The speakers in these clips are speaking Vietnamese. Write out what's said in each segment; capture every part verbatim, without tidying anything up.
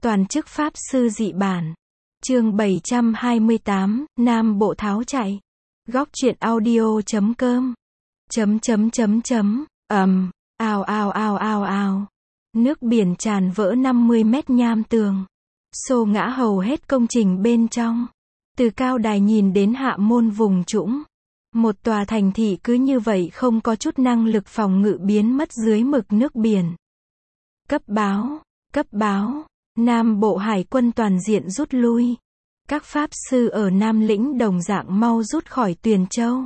Toàn chức Pháp Sư dị bản. Chương bảy trăm hai mươi tám, Nam Bộ tháo chạy. Góc truyện audio chấm com. Chấm chấm chấm chấm, ầm, ào ào ào ào ào. Nước biển tràn vỡ năm mươi mét nham tường. Xô ngã hầu hết công trình bên trong. Từ cao đài nhìn đến hạ môn vùng trũng. Một tòa thành thị cứ như vậy không có chút năng lực phòng ngự biến mất dưới mực nước biển. Cấp báo, cấp báo, Nam Bộ Hải quân toàn diện rút lui. Các pháp sư ở Nam Lĩnh đồng dạng mau rút khỏi Tuyền Châu.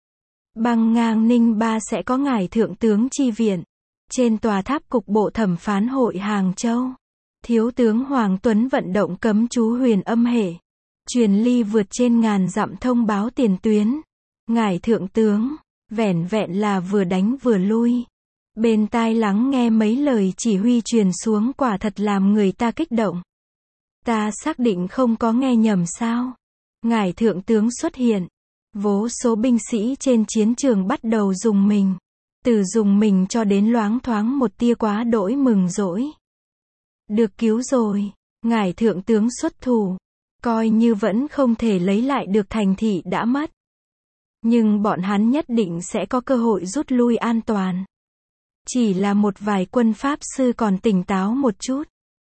Băng ngang Ninh Ba sẽ có ngài thượng tướng chi viện. Trên tòa tháp cục bộ thẩm phán hội Hàng Châu, thiếu tướng Hoàng Tuấn vận động cấm chú huyền âm hệ. Truyền ly vượt trên ngàn dặm thông báo tiền tuyến. Ngài thượng tướng, vẻn vẹn là vừa đánh vừa lui. Bên tai lắng nghe mấy lời chỉ huy truyền xuống quả thật làm người ta kích động. Ta xác định không có nghe nhầm sao. Ngài thượng tướng xuất hiện. Vô số binh sĩ trên chiến trường bắt đầu dùng mình. Từ dùng mình cho đến loáng thoáng một tia quá đỗi mừng rỗi. Được cứu rồi. Ngài thượng tướng xuất thủ. Coi như vẫn không thể lấy lại được thành thị đã mất. Nhưng bọn hắn nhất định sẽ có cơ hội rút lui an toàn. Chỉ là một vài quân pháp sư còn tỉnh táo một chút.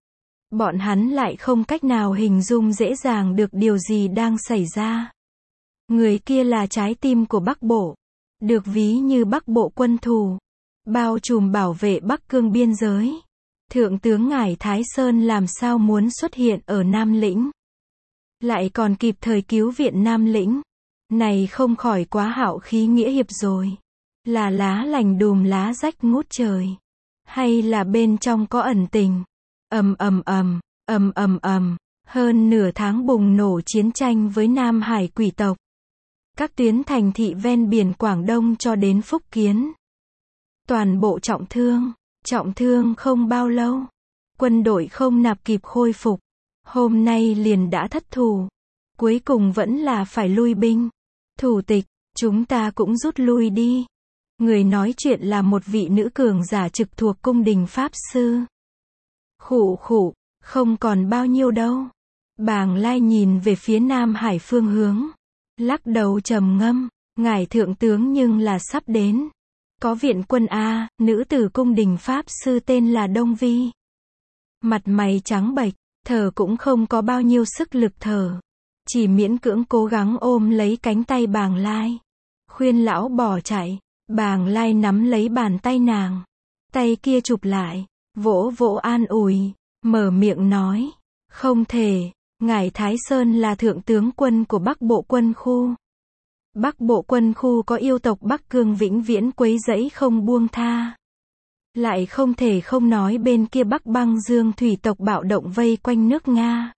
Bọn hắn lại không cách nào hình dung dễ dàng được điều gì đang xảy ra. Người kia là trái tim của Bắc Bộ. Được ví như Bắc Bộ quân thù. Bao trùm bảo vệ Bắc Cương biên giới. Thượng tướng ngài Thái Sơn làm sao muốn xuất hiện ở Nam Lĩnh. Lại còn kịp thời cứu viện Nam Lĩnh. Này không khỏi quá hạo khí nghĩa hiệp rồi. Là lá lành đùm lá rách ngút trời. Hay là bên trong có ẩn tình. Ầm ầm ầm, ầm ầm ầm, hơn nửa tháng bùng nổ chiến tranh với Nam Hải quỷ tộc. Các tuyến thành thị ven biển Quảng Đông cho đến Phúc Kiến. Toàn bộ trọng thương, trọng thương không bao lâu. Quân đội không nạp kịp khôi phục. Hôm nay liền đã thất thủ. Cuối cùng vẫn là phải lui binh. Thủ tịch, chúng ta cũng rút lui đi. Người nói chuyện là một vị nữ cường giả trực thuộc cung đình Pháp Sư. Khụ khụ, không còn bao nhiêu đâu. Bàng Lai nhìn về phía Nam Hải phương hướng. Lắc đầu trầm ngâm, ngài thượng tướng nhưng là sắp đến. Có viện quân A, nữ tử cung đình Pháp Sư tên là Đông Vi. Mặt mày trắng bệch, thở cũng không có bao nhiêu sức lực thở. Chỉ miễn cưỡng cố gắng ôm lấy cánh tay Bàng Lai. Khuyên lão bỏ chạy. Bàng Lai nắm lấy bàn tay nàng. Tay kia chụp lại. Vỗ vỗ an ủi. Mở miệng nói. Không thể. Ngài Thái Sơn là thượng tướng quân của Bắc Bộ quân khu. Bắc Bộ quân khu có yêu tộc Bắc Cương vĩnh viễn quấy rẫy không buông tha. Lại không thể không nói bên kia Bắc Băng Dương thủy tộc bạo động vây quanh nước Nga.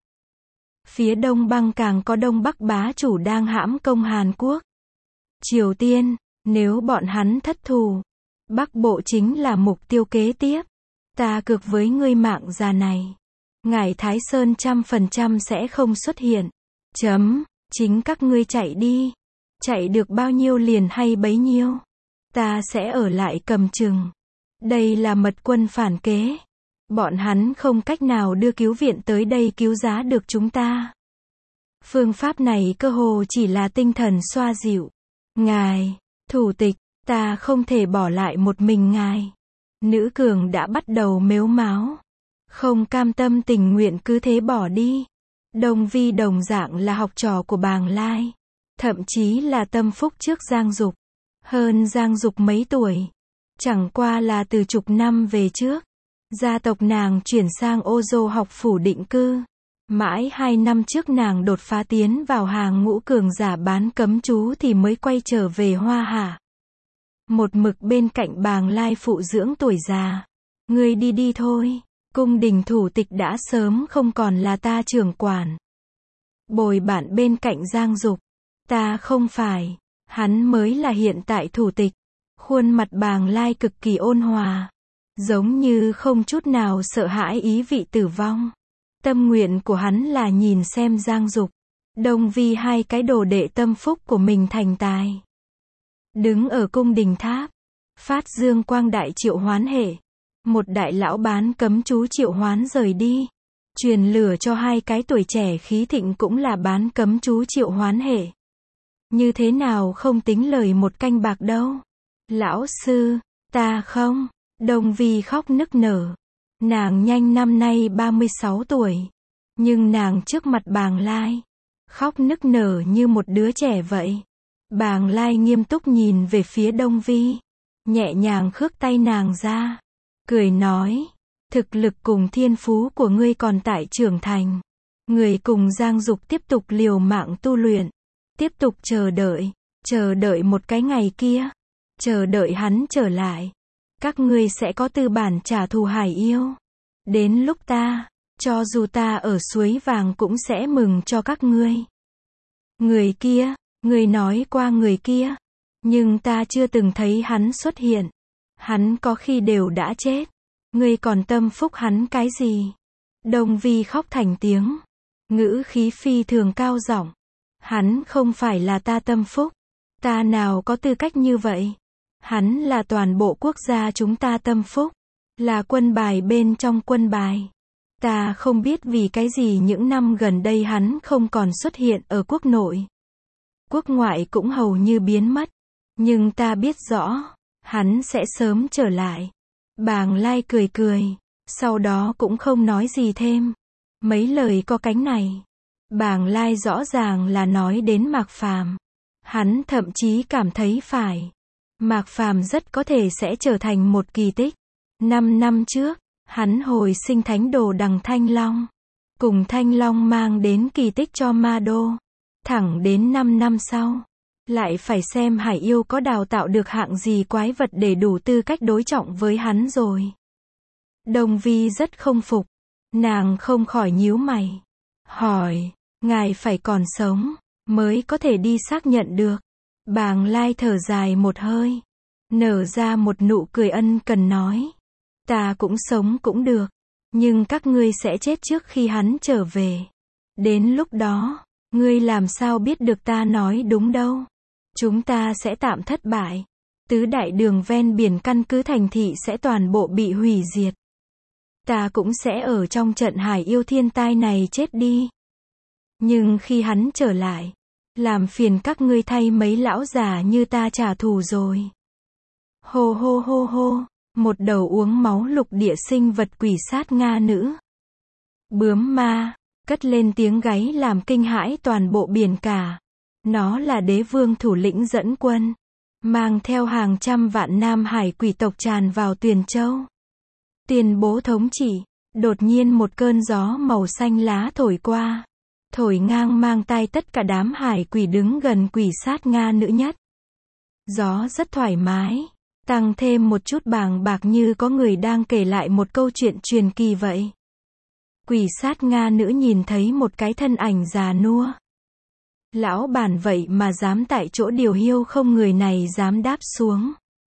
Phía Đông Băng càng có Đông Bắc bá chủ đang hãm công Hàn Quốc. Triều Tiên, nếu bọn hắn thất thủ, Bắc Bộ chính là mục tiêu kế tiếp. Ta cược với ngươi mạng già này. Ngài Thái Sơn trăm phần trăm sẽ không xuất hiện. Chấm, chính các ngươi chạy đi. Chạy được bao nhiêu liền hay bấy nhiêu. Ta sẽ ở lại cầm chừng. Đây là mật quân phản kế. Bọn hắn không cách nào đưa cứu viện tới đây cứu giá được chúng ta. Phương pháp này cơ hồ chỉ là tinh thần xoa dịu. Ngài, thủ tịch, ta không thể bỏ lại một mình ngài. Nữ cường đã bắt đầu mếu máo. Không cam tâm tình nguyện cứ thế bỏ đi. Đông Vi đồng dạng là học trò của Bàng Lai. Thậm chí là tâm phúc trước Giang Dục. Hơn Giang Dục mấy tuổi. Chẳng qua là từ chục năm về trước. Gia tộc nàng chuyển sang Ô Dô học phủ định cư. Mãi hai năm trước nàng đột phá tiến vào hàng ngũ cường giả bán cấm chú thì mới quay trở về Hoa Hạ. Một mực bên cạnh Bàng Lai phụ dưỡng tuổi già. Ngươi đi đi thôi. Cung đình thủ tịch đã sớm không còn là ta trưởng quản. Bồi bạn bên cạnh Giang Dục. Ta không phải. Hắn mới là hiện tại thủ tịch. Khuôn mặt Bàng Lai cực kỳ ôn hòa. Giống như không chút nào sợ hãi ý vị tử vong. Tâm nguyện của hắn là nhìn xem Giang Dục, Đông Vi hai cái đồ đệ tâm phúc của mình thành tài. Đứng ở cung đình tháp. Phát dương quang đại triệu hoán hệ. Một đại lão bán cấm chú triệu hoán rời đi. Truyền lửa cho hai cái tuổi trẻ khí thịnh cũng là bán cấm chú triệu hoán hệ. Như thế nào không tính lời một canh bạc đâu. Lão sư, ta không. Đồng Vi khóc nức nở. Nàng nhanh năm nay ba mươi sáu tuổi. Nhưng nàng trước mặt Bàng Lai. Khóc nức nở như một đứa trẻ vậy. Bàng Lai nghiêm túc nhìn về phía Đông Vi. Nhẹ nhàng khước tay nàng ra. Cười nói. Thực lực cùng thiên phú của ngươi còn tại trưởng thành. Người cùng Giang Dục tiếp tục liều mạng tu luyện. Tiếp tục chờ đợi. Chờ đợi một cái ngày kia. Chờ đợi hắn trở lại. Các ngươi sẽ có tư bản trả thù Hải Yêu. Đến lúc ta, cho dù ta ở suối vàng cũng sẽ mừng cho các ngươi. Người kia, ngươi nói qua người kia. Nhưng ta chưa từng thấy hắn xuất hiện. Hắn có khi đều đã chết. Ngươi còn tâm phúc hắn cái gì? Đông Vi khóc thành tiếng. Ngữ khí phi thường cao giọng. Hắn không phải là ta tâm phúc. Ta nào có tư cách như vậy? Hắn là toàn bộ quốc gia chúng ta tâm phúc. Là quân bài bên trong quân bài. Ta không biết vì cái gì những năm gần đây hắn không còn xuất hiện ở quốc nội. Quốc ngoại cũng hầu như biến mất. Nhưng ta biết rõ, hắn sẽ sớm trở lại. Bàng Lai cười cười, sau đó cũng không nói gì thêm. Mấy lời có cánh này. Bàng Lai rõ ràng là nói đến Mạc Phàm. Hắn thậm chí cảm thấy phải. Mạc Phàm rất có thể sẽ trở thành một kỳ tích. Năm năm trước, hắn hồi sinh thánh đồ đằng Thanh Long. Cùng Thanh Long mang đến kỳ tích cho Ma Đô. Thẳng đến năm năm sau. Lại phải xem Hải Yêu có đào tạo được hạng gì quái vật để đủ tư cách đối trọng với hắn rồi. Đông Vi rất không phục. Nàng không khỏi nhíu mày. Hỏi, ngài phải còn sống, mới có thể đi xác nhận được. Bàng Lai thở dài một hơi. Nở ra một nụ cười ân cần nói. Ta cũng sống cũng được. Nhưng các ngươi sẽ chết trước khi hắn trở về. Đến lúc đó, ngươi làm sao biết được ta nói đúng đâu. Chúng ta sẽ tạm thất bại. Tứ đại đường ven biển căn cứ thành thị sẽ toàn bộ bị hủy diệt. Ta cũng sẽ ở trong trận Hải Yêu thiên tai này chết đi. Nhưng khi hắn trở lại, làm phiền các ngươi thay mấy lão già như ta trả thù rồi. Hô hô hô hô, một đầu uống máu lục địa sinh vật quỷ sát Nga nữ. Bướm ma, cất lên tiếng gáy làm kinh hãi toàn bộ biển cả. Nó là đế vương thủ lĩnh dẫn quân, mang theo hàng trăm vạn Nam Hải quỷ tộc tràn vào Tuyền Châu. Tuyên bố thống trị, đột nhiên một cơn gió màu xanh lá thổi qua. Thổi ngang mang tai tất cả đám hải quỷ đứng gần quỷ sát Nga nữ nhất. Gió rất thoải mái, tăng thêm một chút bàng bạc như có người đang kể lại một câu chuyện truyền kỳ vậy. Quỷ sát Nga nữ nhìn thấy một cái thân ảnh già nua. Lão bản vậy mà dám tại chỗ điều hiêu không người này dám đáp xuống.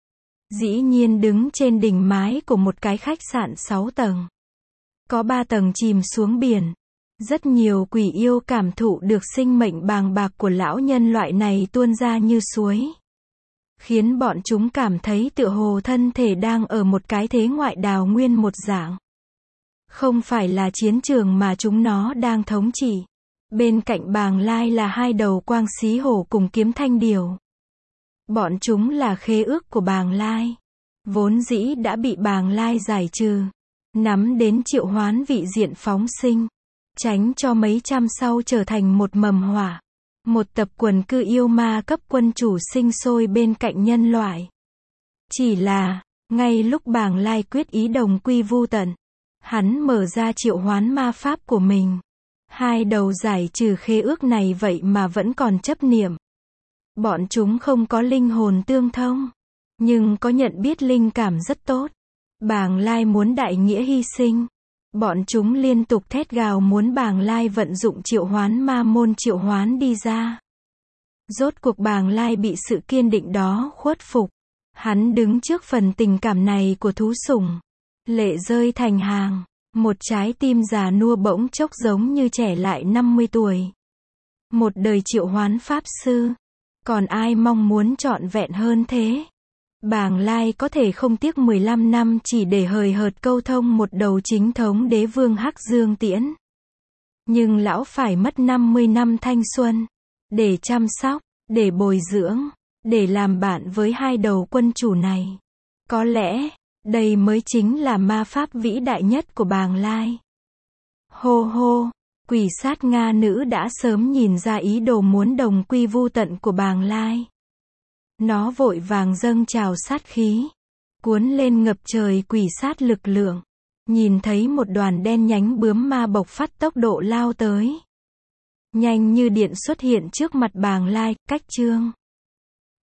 Dĩ nhiên đứng trên đỉnh mái của một cái khách sạn sáu tầng. Có ba tầng chìm xuống biển. Rất nhiều quỷ yêu cảm thụ được sinh mệnh bàng bạc của lão nhân loại này tuôn ra như suối. Khiến bọn chúng cảm thấy tựa hồ thân thể đang ở một cái thế ngoại đào nguyên một dạng. Không phải là chiến trường mà chúng nó đang thống trị. Bên cạnh Bàng Lai là hai đầu quang xí hổ cùng kiếm thanh điều. Bọn chúng là khế ước của Bàng Lai. Vốn dĩ đã bị Bàng Lai giải trừ. Nắm đến triệu hoán vị diện phóng sinh. Tránh cho mấy trăm sau trở thành một mầm hỏa. Một tập quần cư yêu ma cấp quân chủ sinh sôi bên cạnh nhân loại. Chỉ là, ngay lúc Bàng Lai quyết ý đồng quy vu tận, hắn mở ra triệu hoán ma pháp của mình. Hai đầu giải trừ khế ước này vậy mà vẫn còn chấp niệm. Bọn chúng không có linh hồn tương thông, nhưng có nhận biết linh cảm rất tốt. Bàng Lai muốn đại nghĩa hy sinh. Bọn chúng liên tục thét gào muốn Bàng Lai vận dụng triệu hoán ma môn triệu hoán đi ra. Rốt cuộc Bàng Lai bị sự kiên định đó khuất phục. Hắn đứng trước phần tình cảm này của thú sủng. Lệ rơi thành hàng. Một trái tim già nua bỗng chốc giống như trẻ lại năm mươi tuổi. Một đời triệu hoán pháp sư. Còn ai mong muốn trọn vẹn hơn thế? Bàng Lai có thể không tiếc mười lăm năm chỉ để hời hợt câu thông một đầu chính thống đế vương Hắc Dương Tiễn. Nhưng lão phải mất năm mươi năm thanh xuân, để chăm sóc, để bồi dưỡng, để làm bạn với hai đầu quân chủ này. Có lẽ, đây mới chính là ma pháp vĩ đại nhất của Bàng Lai. Hô hô, quỷ sát Nga nữ đã sớm nhìn ra ý đồ muốn đồng quy vu tận của Bàng Lai. Nó vội vàng dâng trào sát khí, cuốn lên ngập trời quỷ sát lực lượng. Nhìn thấy một đoàn đen nhánh bướm ma bộc phát tốc độ lao tới. Nhanh như điện xuất hiện trước mặt Bàng Lai, cách chương.